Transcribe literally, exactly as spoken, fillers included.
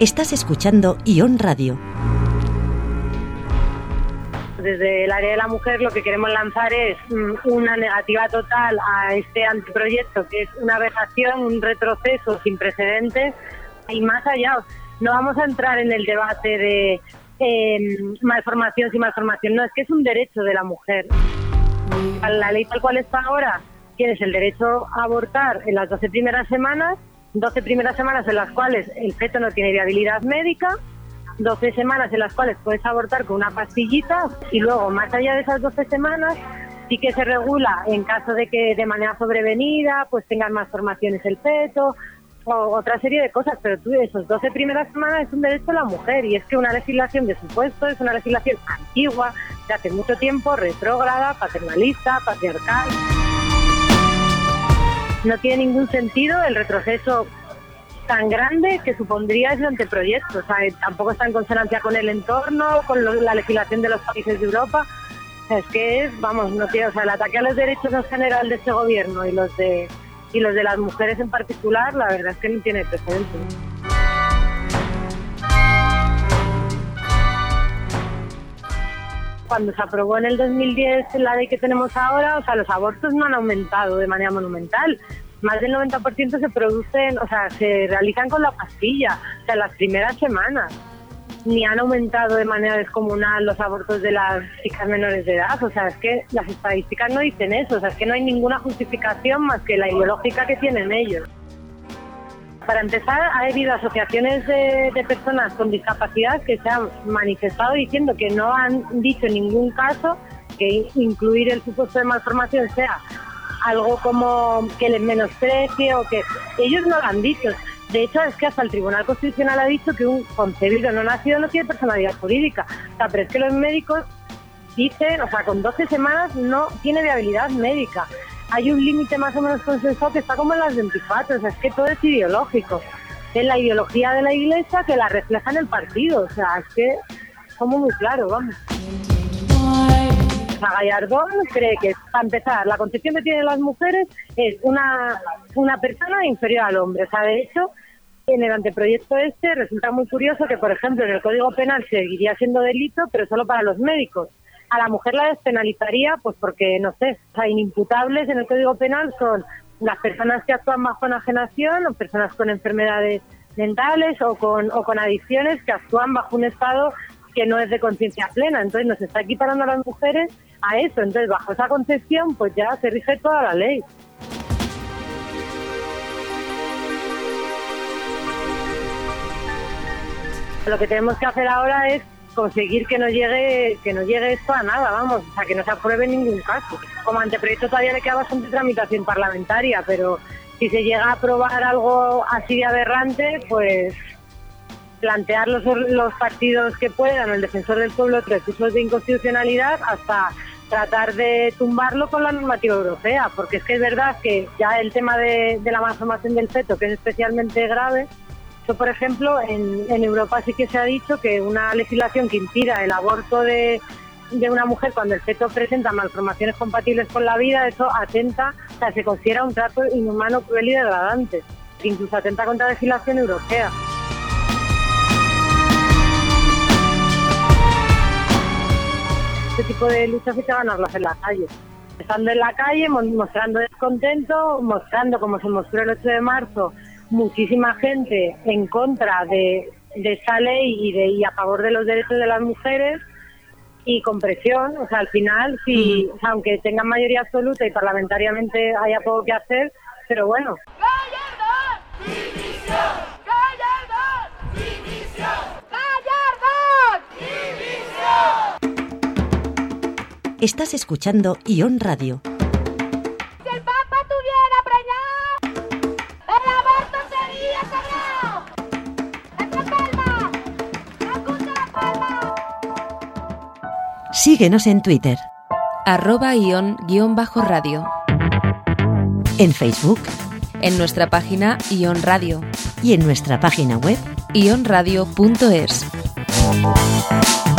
Estás escuchando Ion Radio. Desde el área de la mujer lo que queremos lanzar es una negativa total a este anteproyecto, que es una aberración, un retroceso sin precedentes, y más allá. No vamos a entrar en el debate de eh, malformación sin malformación, no, es que es un derecho de la mujer. La ley tal cual está ahora, tienes el derecho a abortar en las doce primeras semanas, doce primeras semanas en las cuales el feto no tiene viabilidad médica, doce semanas en las cuales puedes abortar con una pastillita, y luego más allá de esas doce semanas sí que se regula en caso de que de manera sobrevenida pues tengan malformaciones el feto o otra serie de cosas, pero tú esos doce primeras semanas es un derecho de la mujer, y es que una legislación de supuesto es una legislación antigua, de hace mucho tiempo, retrógrada, paternalista, patriarcal. No tiene ningún sentido el retroceso tan grande que supondría ese anteproyecto. O sea, tampoco está en consonancia con el entorno, con lo, la legislación de los países de Europa. O sea, es que es, vamos, no tiene, o sea, el ataque a los derechos en general de este gobierno y los de y los de las mujeres en particular, la verdad es que no tiene precedentes. Cuando se aprobó en el dos mil diez la ley que tenemos ahora, o sea, los abortos no han aumentado de manera monumental. Más del noventa por ciento se producen, o sea, se realizan con la pastilla, o sea, las primeras semanas. Ni han aumentado de manera descomunal los abortos de las chicas menores de edad. O sea, es que las estadísticas no dicen eso. O sea, es que no hay ninguna justificación más que la ideológica que tienen ellos. Para empezar, ha habido asociaciones de, de personas con discapacidad que se han manifestado diciendo que no han dicho en ningún caso que incluir el supuesto de malformación sea algo como que les menosprecie o que ellos no lo han dicho. De hecho, es que hasta el Tribunal Constitucional ha dicho que un concebido no nacido no tiene personalidad jurídica. O sea, pero es que los médicos dicen, o sea, con doce semanas no tiene viabilidad médica. Hay un límite más o menos consensuado que está como en las veinticuatro, o sea, es que todo es ideológico. Es la ideología de la Iglesia que la refleja en el partido, o sea, es que somos muy claros, vamos. O sea, Gallardón cree que, para empezar, la concepción que tienen las mujeres es una, una persona inferior al hombre. O sea, de hecho, en el anteproyecto este resulta muy curioso que, por ejemplo, en el Código Penal seguiría siendo delito, pero solo para los médicos. A la mujer la despenalizaría, pues porque, no sé, o sea, inimputables en el Código Penal son las personas que actúan bajo enajenación o personas con enfermedades mentales o con, o con adicciones que actúan bajo un estado que no es de conciencia plena. Entonces nos está equiparando a las mujeres a eso. Entonces, bajo esa concepción, pues ya se rige toda la ley. Lo que tenemos que hacer ahora es conseguir que no llegue que no llegue esto a nada, vamos, o sea, que no se apruebe en ningún caso. Como anteproyecto todavía le queda bastante tramitación parlamentaria, pero si se llega a aprobar algo así de aberrante, pues plantear los, los partidos que puedan, el defensor del pueblo, otros recursos de inconstitucionalidad, hasta tratar de tumbarlo con la normativa europea, porque es que es verdad que ya el tema de, de la malformación del feto, que es especialmente grave, eso, por ejemplo, en, en Europa sí que se ha dicho que una legislación que impida el aborto de, de una mujer cuando el feto presenta malformaciones compatibles con la vida, eso atenta, o sea, se considera un trato inhumano, cruel y degradante, que incluso atenta contra la legislación europea. Este tipo de luchas hay que ganarlas en la calle. Estando en la calle, mostrando descontento, mostrando, como se mostró el ocho de marzo, muchísima gente en contra de, de esta ley y, de, y a favor de los derechos de las mujeres, y con presión. O sea, al final, si, uh-huh. o sea, aunque tengan mayoría absoluta y parlamentariamente haya poco que hacer, pero bueno. ¡Gallardón! ¡Dimisión! ¡Gallardón! ¡Dimisión! ¡Gallardón! ¡Dimisión! Estás escuchando Ion Radio. Si el Papa tuviera preñado, el aborto sería sagrado. ¡Nuestra palma! ¡Acusa la palma! Síguenos en Twitter. Arroba Ion-radio. En Facebook. En nuestra página Ion Radio. Y en nuestra página web ion radio punto es.